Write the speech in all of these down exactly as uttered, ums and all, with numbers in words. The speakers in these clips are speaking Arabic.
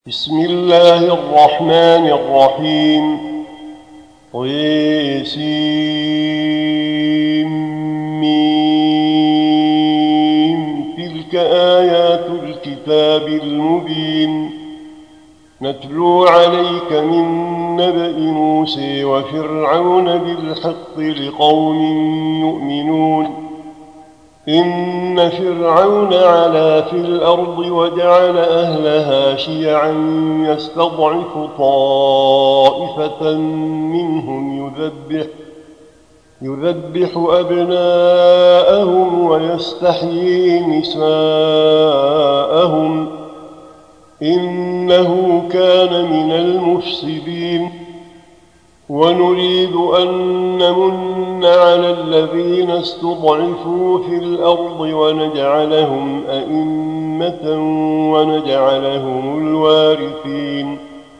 بسم الله الرحمن الرحيم طسيم تلك آيات الكتاب المبين نتلو عليك من نبأ موسى وفرعون بالحق لقوم يؤمنون إن فرعون علا في الأرض وجعل أهلها شيعا يستضعف طائفة منهم يذبح, يذبح أبناءهم ويستحيي نساءهم إنه كان من المفسدين ونريد أن نمن على الذين استضعفوا في الأرض ونجعلهم أئمة ونجعلهم الوارثين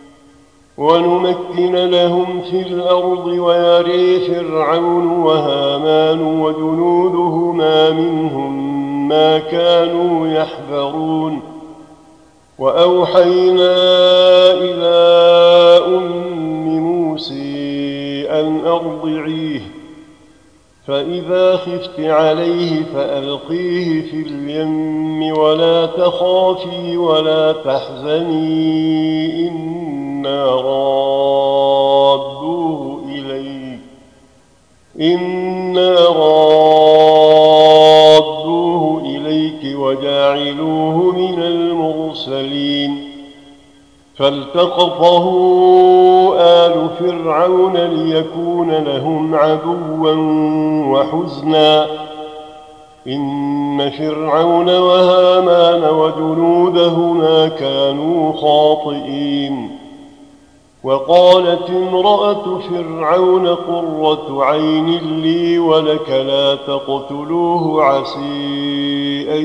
ونمكن لهم في الأرض ويري فرعون وهامان وجنودهما منهم ما كانوا يحذرون وأوحينا إلى أم موسى أن أرضعيه فإذا خفت عليه فألقيه في اليم ولا تخافي ولا تحزني إنا رادوه إليك إنا رادوه إليك وجاعلوه من المرسلين فالتقطه آل فرعون ليكون لهم عدوا وحزنا إن فرعون وهامان وجنودهما كانوا خاطئين وقالت امرأة فرعون قرة عين لي ولك لا تقتلوه عسى أن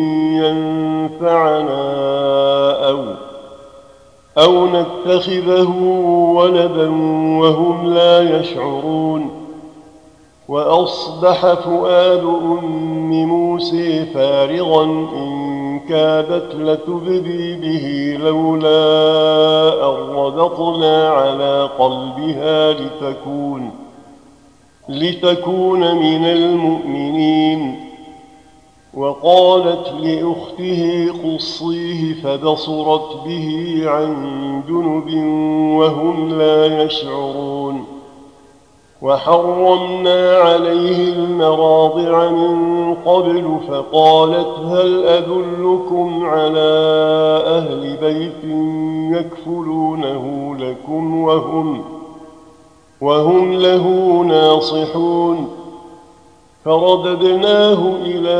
ينفعنا أو أو نتخذه ولدا وهم لا يشعرون وأصبح فؤاد أم موسى فارغا إن كادت لتبدي به لولا أن ربطنا على قلبها لتكون, لتكون من المؤمنين وقالت لأخته قصيه فبصرت به عن جنب وهم لا يشعرون وحرمنا عليه المراضع من قبل فقالت هل أدلكم على أهل بيت يكفلونه لكم وهم, وهم له ناصحون فرددناه إلى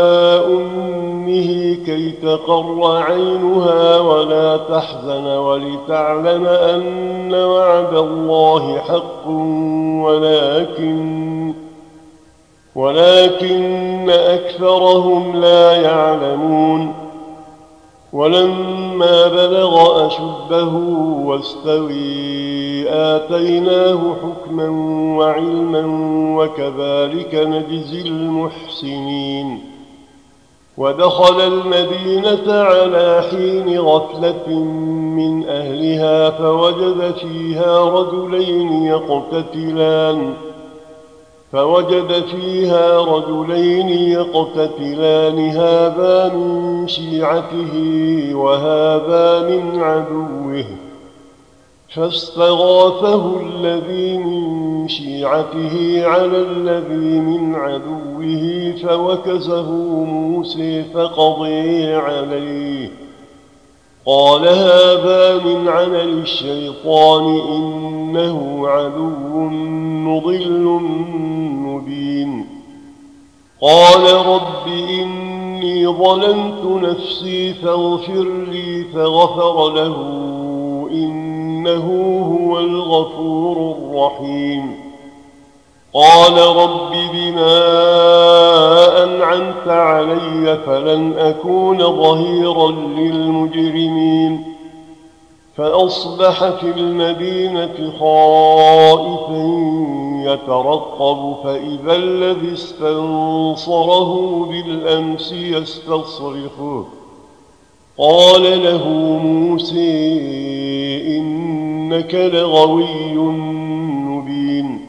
أمه كي تقر عينها ولا تحزن ولتعلم أن وعد الله حق ولكن, ولكن أكثرهم لا يعلمون ولما بلغ أشده واستوي آتيناه حكما وعلما وكذلك نجزي المحسنين ودخل المدينة على حين غفلة من أهلها فوجد فيها رجلين يقتتلان فوجد فيها رجلين يقتتلان هذا من شيعته وهذا من عدوه فاستغاثه الذي من شيعته على الذي من عدوه فوكزه موسى فقضي عليه قال هذا من عمل الشيطان إنه عدو مضل مبين قال رب إني ظلمت نفسي فاغفر لي فغفر له إنه هو الغفور الرحيم قال رب بما أنعمت علي فلن أكون ظهيرا للمجرمين فأصبح في المدينة خائفا يترقب فإذا الذي استنصره بالأمس يستصرخه قال له موسى إنك لغوي مبين.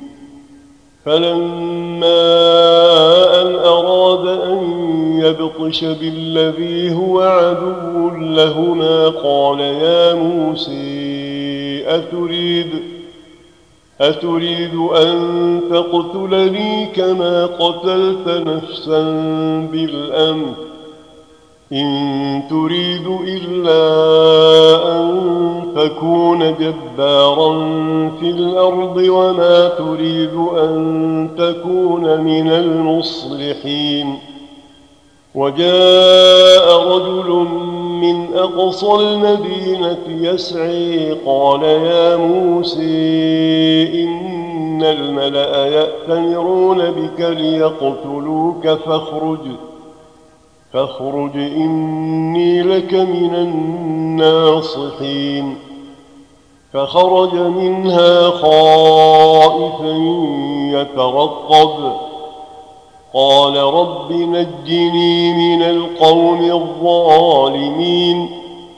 فلما أن أراد أن يبطش بالذي هو عدو لهما قال يا موسى أتريد أتريد أن تقتلني كما قتلت نفسا بالأمر إن تريد إلا أن تكون جبارا في الأرض وما تريد أن تكون من المصلحين. وجاء رجل من أقصى المدينة يسعي قال يا موسى إن الملأ يأتمرون بك ليقتلوك فاخرج فاخرج إني لك من الناصحين. فخرج منها خائفا يترقب قال رب نجني من القوم الظالمين.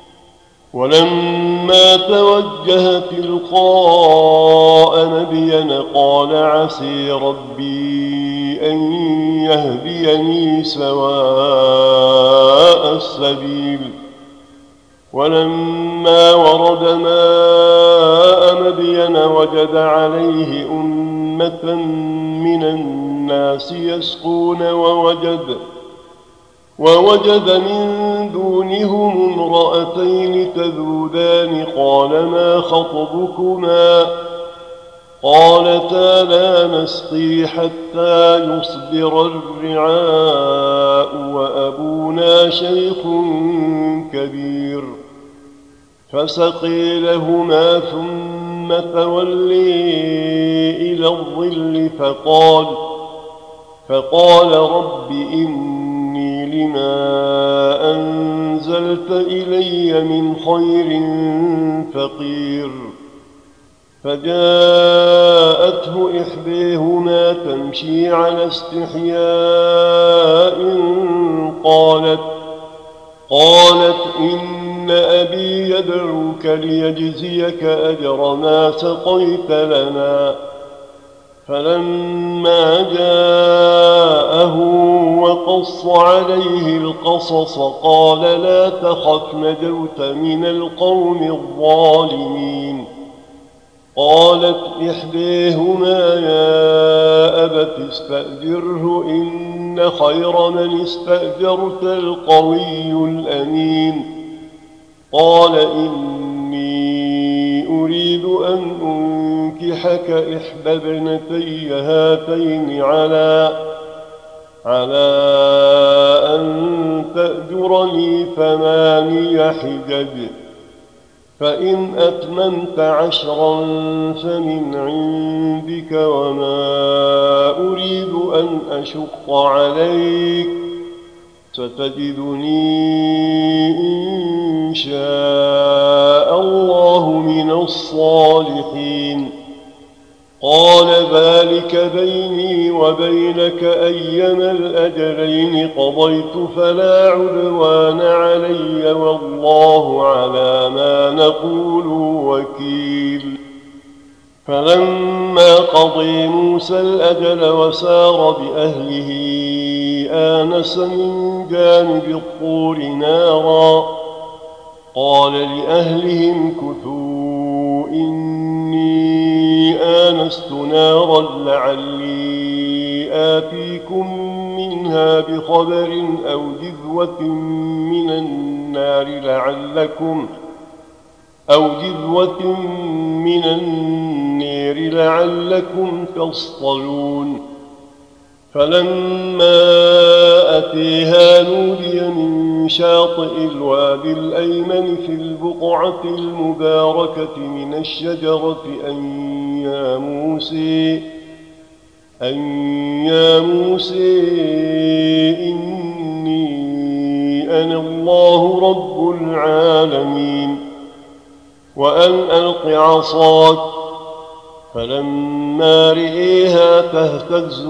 ولما توجه تلقاء مدين قال عسى ربي أن يهديني سواء السبيل. ولما ورد ماء مدين وجد عليه أمة من الناس يسقون ووجد ووجد من دونهم امرأتين تذودان قال ما خطبكما قالتا لا نسقي حتى يصدر الرعاء وأبونا شيخ كبير. فسقي لهما ثم تولي إلى الظل فقال فقال رب إني لما أنزلت إلي من خير فقير. فجاءته إحداهما تمشي على استحياء قالت قالت إن أبي يدعوك ليجزيك أجر ما سقيت لنا. فلما جاءه وقص عليه القصص قال لا تخف نجوت من القوم الظالمين. قالت إحداهما يا أبت استأجره إن خير من استأجرت القوي الأمين. قال إني أريد أن أنكحك إحدى ابنتي هاتين على على أن تأجرني ثماني حجج فإن أتممت عشرا فمن عندك وما أريد أن أشق عليك ستجدني إن شاء الله من الصالحين. قال ذلك بيني وبينك أيما الأجلين قضيت فلا عدوان علي والله على ما نقول وكيل. فلما قضي موسى الأجل وسار بأهله آنس من جانب الطور نارا قال لأهلهم كثوا إني آنست نارا لعلي آتيكم منها بخبر أو جذوة من النار لعلكم أو جذوة من النير لعلكم تصطلون. فلما أتيها نودي من شاطئ الوادي الأيمن في البقعة المباركة من الشجرة أن يا موسى أن يا موسى إني أنا الله رب العالمين وأن ألق عصاك. فلما رئيها تهتز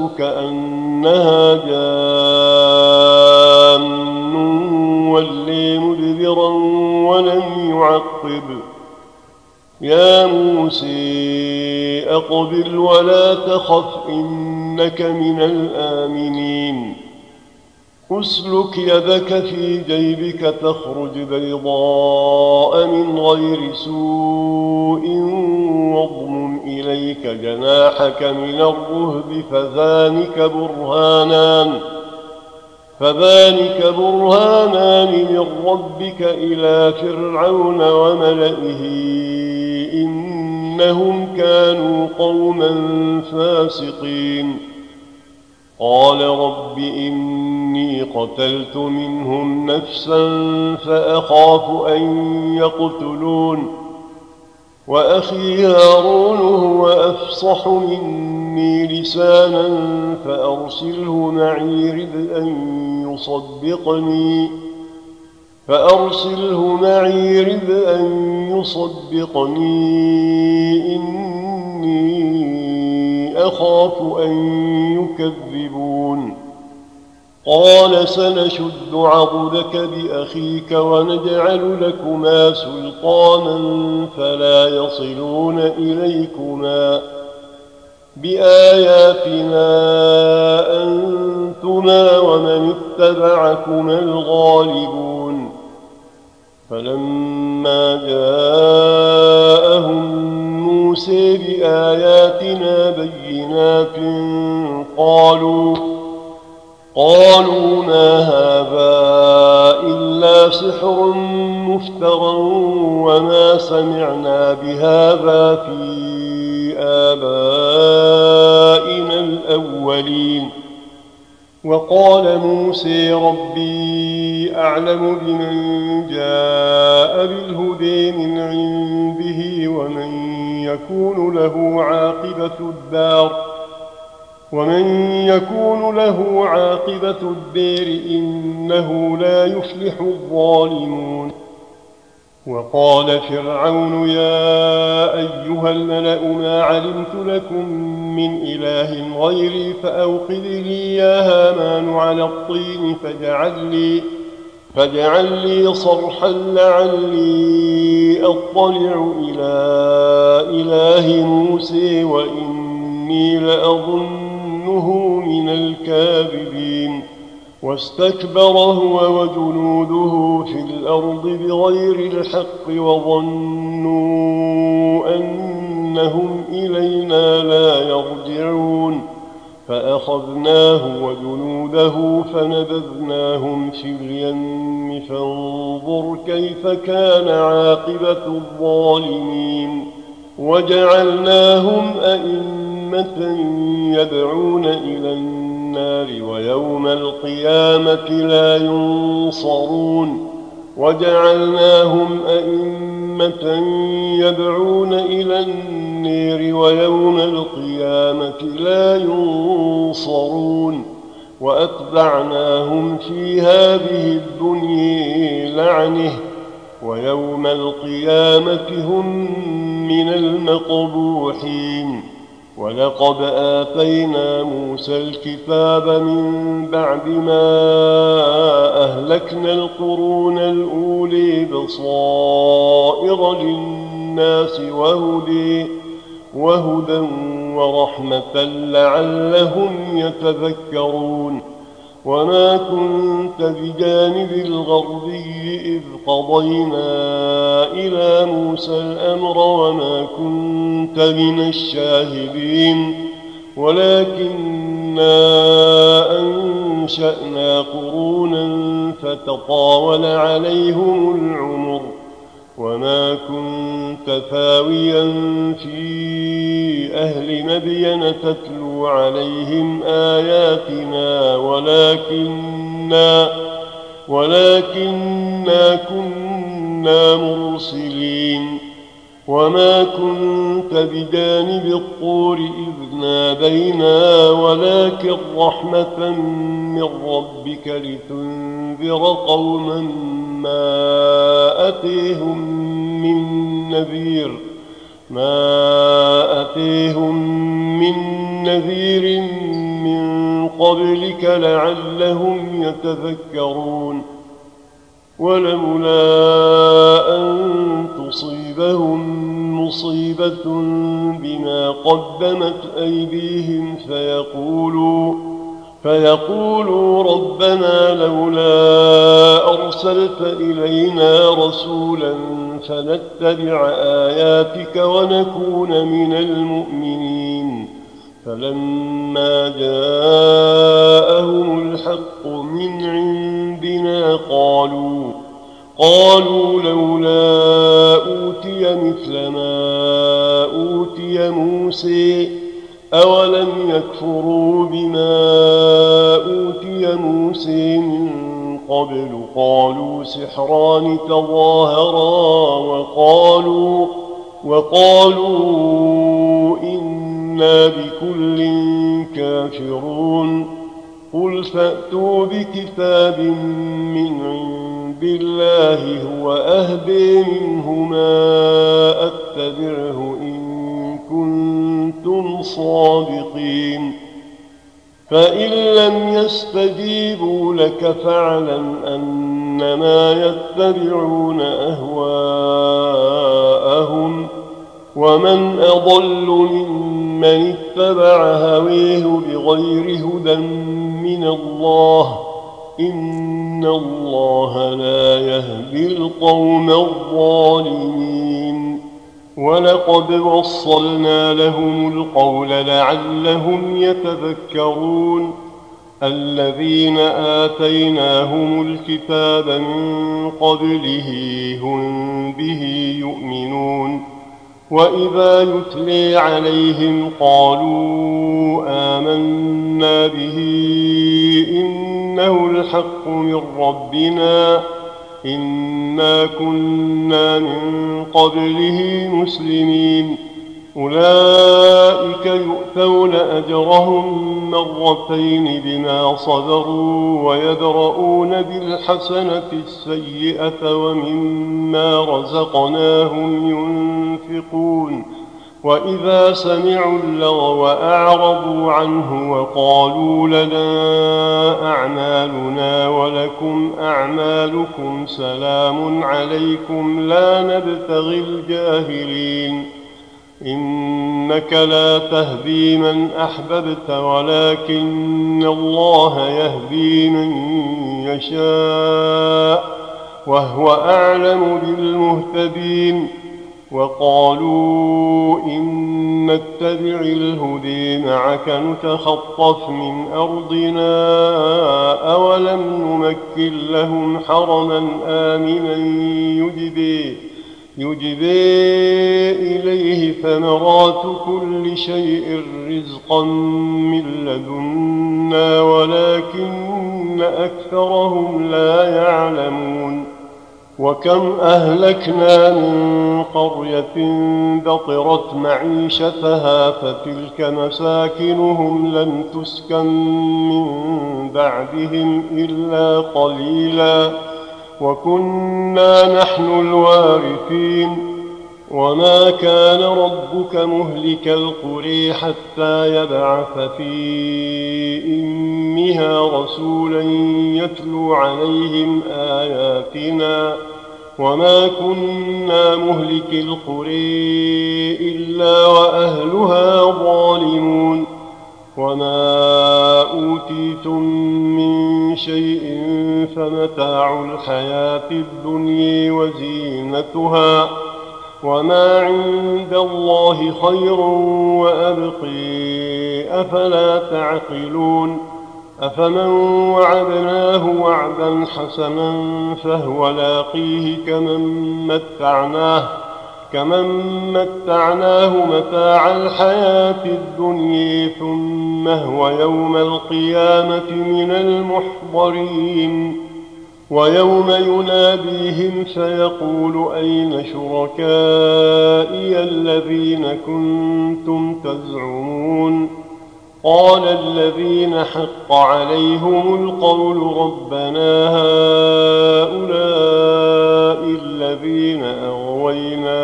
كأنها جان ولي مدبرا مستكبرا ولم يعقب. يا موسى أقبل ولا تخف إنك من الآمنين. اسلك يدك في جيبك تخرج بيضاء من غير سوء واضمم إليك جناحك من الرهب فذلك برهانان فذلك برهانان من ربك إلى فرعون وملئه إنهم كانوا قوما فاسقين. قال رب إني قتلت منهم نفسا فأخاف أن يقتلون وأخي هارون هو أفصح مني لسانا فأرسله معي رد أن يصدقني فأرسله معي رد أن يصدقني إني أخاف أن يكذبون. قال سنشد عضدك بأخيك ونجعل لكما سلطانا فلا يصلون إليكما بآياتنا أنتما ومن اتبعكما الغالبون. فلما جاءهم موسى بآياتنا بينات قالوا قالوا ما هذا إلا سحر مفترى وما سمعنا بهذا في آبائنا الأولين. وقال موسى ربي أعلم بمن جاء بالهدى من عنده ومن يكون له عاقبة الدار ومن يكون له عاقبة الدار إنه لا يفلح الظالمون. وقال فرعون يا أيها الملأ ما علمت لكم من إله غيري فأوقد لي يا هامان على الطين فاجعل لي, فاجعل لي صرحا لعلي أطلع إلى إله موسى وإني لأظنه من الكاذبين. واستكبر هو وجنوده في الأرض بغير الحق وظنوا أنهم إلينا لا يرجعون فأخذناه وجنوده فنبذناهم في اليم فانظر كيف كان عاقبة الظالمين. وجعلناهم أئمة يدعون إلى النار ويوم القيامة لا ينصرون. وجعلناهم أئمة يدعون إلى النار ويوم القيامة لا ينصرون. وأتبعناهم في هذه الدنيا لعنة ويوم القيامة هم من المقبوحين. ولقد آتينا موسى الكتاب من بعد ما أهلكنا القرون الأولي بصائر للناس وهدى, وهدى ورحمة لعلهم يتذكرون. وما كنت بجانب الغربي إذ قضينا إلى موسى الأمر وما كنت من الشاهدين ولكننا أنشأنا قرونا فتطاول عليهم العمر وما كنت ثاويا في أهل مدين تتلو عليهم آياتنا ولكننا, ولكننا كنا مرسلين. وما كنت بجانب الطور إذ نادينا ولكن رحمة من ربك لتنذر قوما ما أتيهم من نذير ما أتيهم من نذير من قبلك لعلهم يتذكرون. ولولا أن تصيبهم مصيبة بما قدمت أيديهم فيقولوا فيقولوا ربنا لولا أرسلت إلينا رسولا فنتبع آياتك ونكون من المؤمنين. فلما جاءهم الحق من عندنا قالوا قالوا لولا أوتي مثل ما أوتي موسى أولم يكفروا بما أوتي موسى من قبل قالوا سحران تظاهرا وقالوا وقالوا إنا بكل كافرون. قل فأتوا بكتاب من عند الله هو أهدي منهما أتبعه إن كنتم صادقين. فإن لم يستجيبوا لك فاعلم أنما يتبعون أهواءهم ومن أضل ممن اتبع هويه بغير هدى من الله إن الله لا يهدي القوم الظالمين. ولقد وصلنا لهم القول لعلهم يتذكرون. الذين آتيناهم الكتاب من قبله هم به يؤمنون وإذا يتلي عليهم قالوا آمنا به إنه الحق من ربنا إنا كنا من قبله مسلمين. أولئك يؤتون أجرهم مرتين بما صبروا ويدرؤون بالحسنة السيئة ومما رزقناهم ينفقون. وإذا سمعوا اللغو أعرضوا عنه وقالوا لنا أعمالنا ولكم أعمالكم سلام عليكم لا نبتغي الجاهلين. إنك لا تهدي من أحببت ولكن الله يهدي من يشاء وهو أعلم بالمهتدين. وقالوا إن نتبع الهدي معك نتخطف من أرضنا أولم نمكن لهم حرما آمنا يجبي يجبي إليه ثمرات كل شيء رزقا من لدنا ولكن أكثرهم لا يعلمون. وكم أهلكنا من قرية بطرت معيشتها فتلك مساكنهم لم تسكن من بعدهم إلا قليلا وكنا نحن الوارثين. وما كان ربك مهلك القرى حتى يبعث في أمها رسولا يتلو عليهم آياتنا وما كنا مهلك القرى إلا وأهلها ظالمون. وما أوتيتم من شيء فمتاع الحياة الدنيا وزينتها وما عند الله خير وأبقي أفلا تعقلون. أفمن وعدناه وعدا حسنا فهو لاقيه كمن متعناه كمن متعناه متاع الحياة الدنيا ثم هو يوم القيامة من المحضرين. ويوم يناديهم فيقول أين شركائي الذين كنتم تزعمون قال الذين حق عليهم القول ربنا هؤلاء الذين أغوينا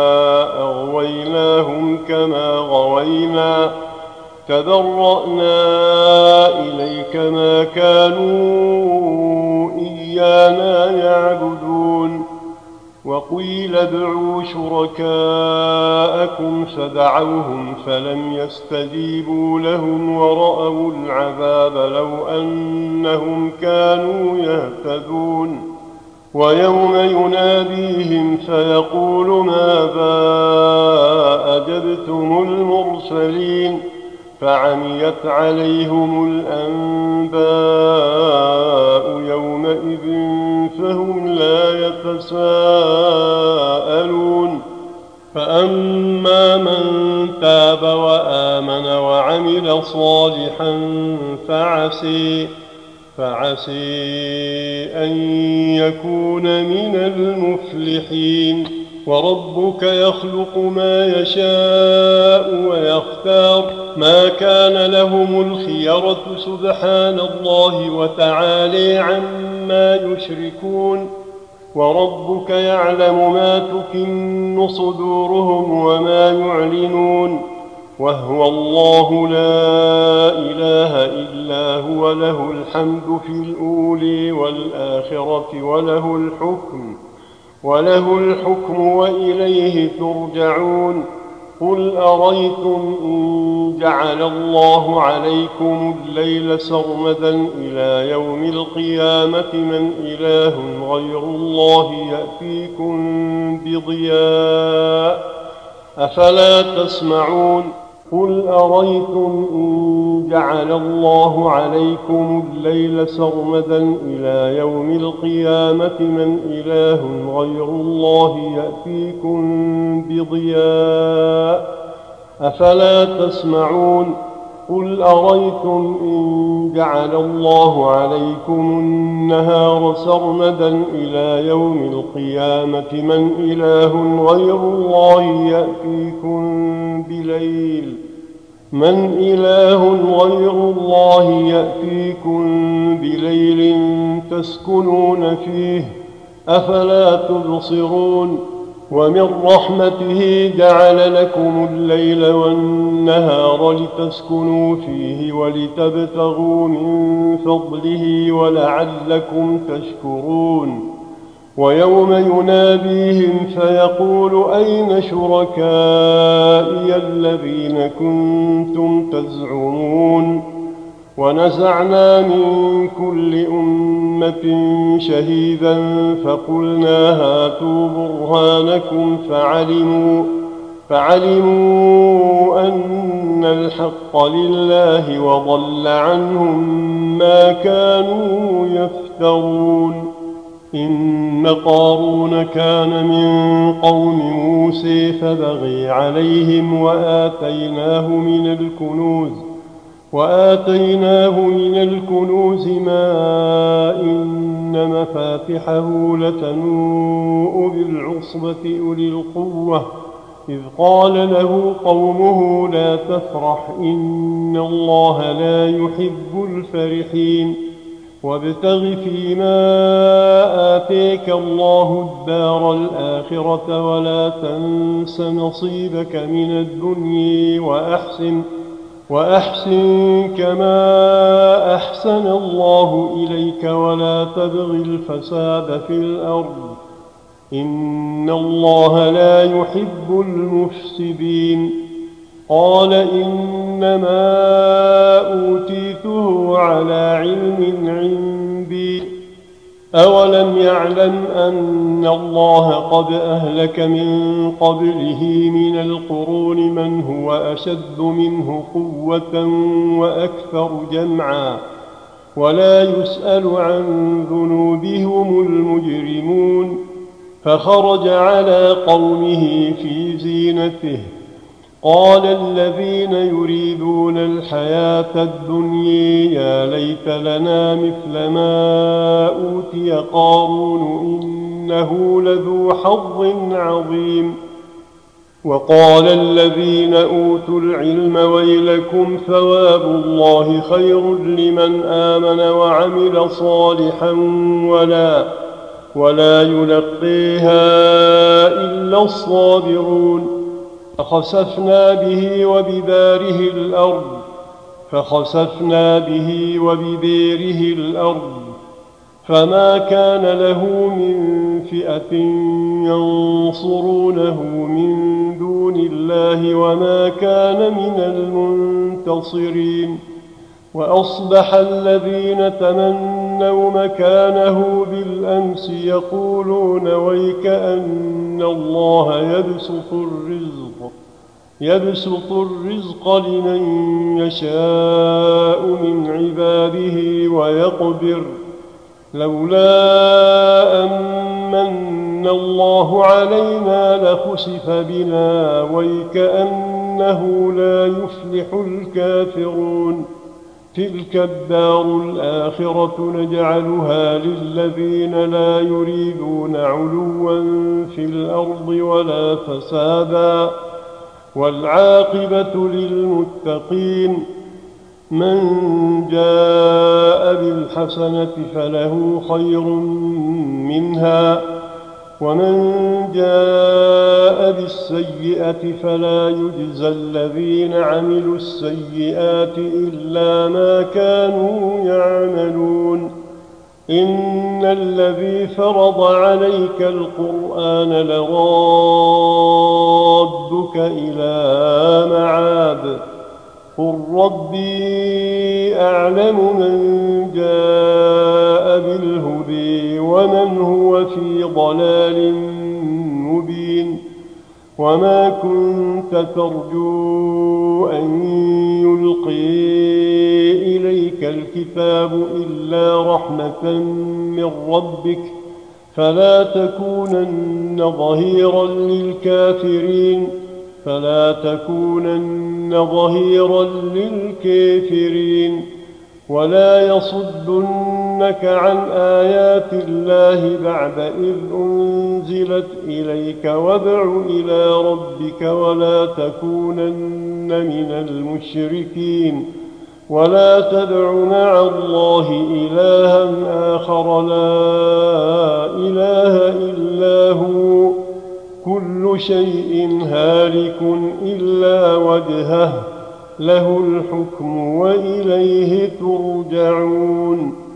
أغويناهم كما غوينا تبرأنا إليك ما كانوا إيانا يعبدون وقيل ادعوا شركاءكم فدعوهم فلم يستجيبوا لهم ورأوا العذاب لو أنهم كانوا يهتدون ويوم يناديهم فيقول ماذا أجبتم المرسلين فعميت عليهم الأنباء يومئذ فهم لا يتساءلون فأما من تاب وآمن وعمل صالحا فعسي فعسي أن يكون من المفلحين وربك يخلق ما يشاء ويختار ما كان لهم الخيرة سبحان الله وتعالى عما يشركون وربك يعلم ما تكن صدورهم وما يعلنون وهو الله لا إله إلا هو له الحمد في الأولى والآخرة وله الحكم وله الحكم وإليه ترجعون قل أريتم إن جعل الله عليكم الليل سرمدا إلى يوم القيامة من إله غير الله يأتيكم بضياء أفلا تسمعون قل أريتم إن جعل الله عليكم الليل سرمدا إلى يوم القيامة من إله غير الله يأتيكم بضياء أفلا تسمعون قل أريتم إن جعل الله عليكم النهار سرمدا إلى يوم القيامة من إله غير الله يأتيكم بليل من إله غير الله يأتيكم بليل تسكنون فيه أفلا تبصرون ومن رحمته جعل لكم الليل والنهار لتسكنوا فيه ولتبتغوا من فضله ولعلكم تشكرون ويوم يناديهم فيقول أين شركائي الذين كنتم تزعمون ونزعنا من كل أمة شهيدا فقلنا هاتوا برهانكم فعلموا فعلموا أن الحق لله وضل عنهم ما كانوا يفترون إن قارون كان من قوم موسى فبغي عليهم وآتيناه من الكنوز وآتيناه من الكنوز ما إن مفاتحه لتنوء بالعصبة أولي القوة إذ قال له قومه لا تفرح إن الله لا يحب الفرحين وابتغ فيما آتيك الله الدار الآخرة ولا تنس نصيبك من الدنيا وأحسن وأحسن كما أحسن الله إليك ولا تبغ الفساد في الأرض إن الله لا يحب المفسدين قال إنما أوتيته على علم عندي أولم يعلم أن الله قد أهلك من قبله من القرون من هو أشد منه قوة وأكثر جمعا ولا يسأل عن ذنوبهم المجرمون فخرج على قومه في زينته قال الذين يريدون الحياة الدنيا يا ليت لنا مثل ما أوتي قارون إنه لذو حظ عظيم وقال الذين أوتوا العلم ويلكم ثواب الله خير لمن آمن وعمل صالحا ولا ولا يلقيها إلا الصابرون فخسفنا به وبداره الأرض فخسفنا به وبداره الأرض فما كان له من فئة ينصرونه من دون الله وما كان من المنتصرين. وأصبح الذين تمنوا مكانه بالأمس يقولون ويكأن الله يبسط الرزق يبسط الرزق لمن يشاء من عباده ويقدر لولا أمن الله علينا لخسف بنا ويكأنه لا يفلح الكافرون. تلك الدار الآخرة نجعلها للذين لا يريدون علوا في الأرض ولا فسادا والعاقبة للمتقين. من جاء بالحسنة فله خير منها ومن جاء بالسيئة فلا يجزى الذين عملوا السيئات إلا ما كانوا يعملون. إن الذي فرض عليك القرآن لرادك إلى معاد قل ربي أعلم من جاء بالهدى ومن هو في ضلال مبين. وما كنت ترجو أن يلقي إليك الكتاب إلا رحمة من ربك فلا تكونن ظهيرا للكافرين فلا تكونن ظهيرا للكافرين ولا يصدنك عن آيات الله بعد إذ أنزلت إليك وادع إلى ربك ولا تكونن من المشركين ولا تدع مع الله إلها آخر لا إله إلا هو كل شيء هالك إلا وجهه له الحكم وإليه ترجعون.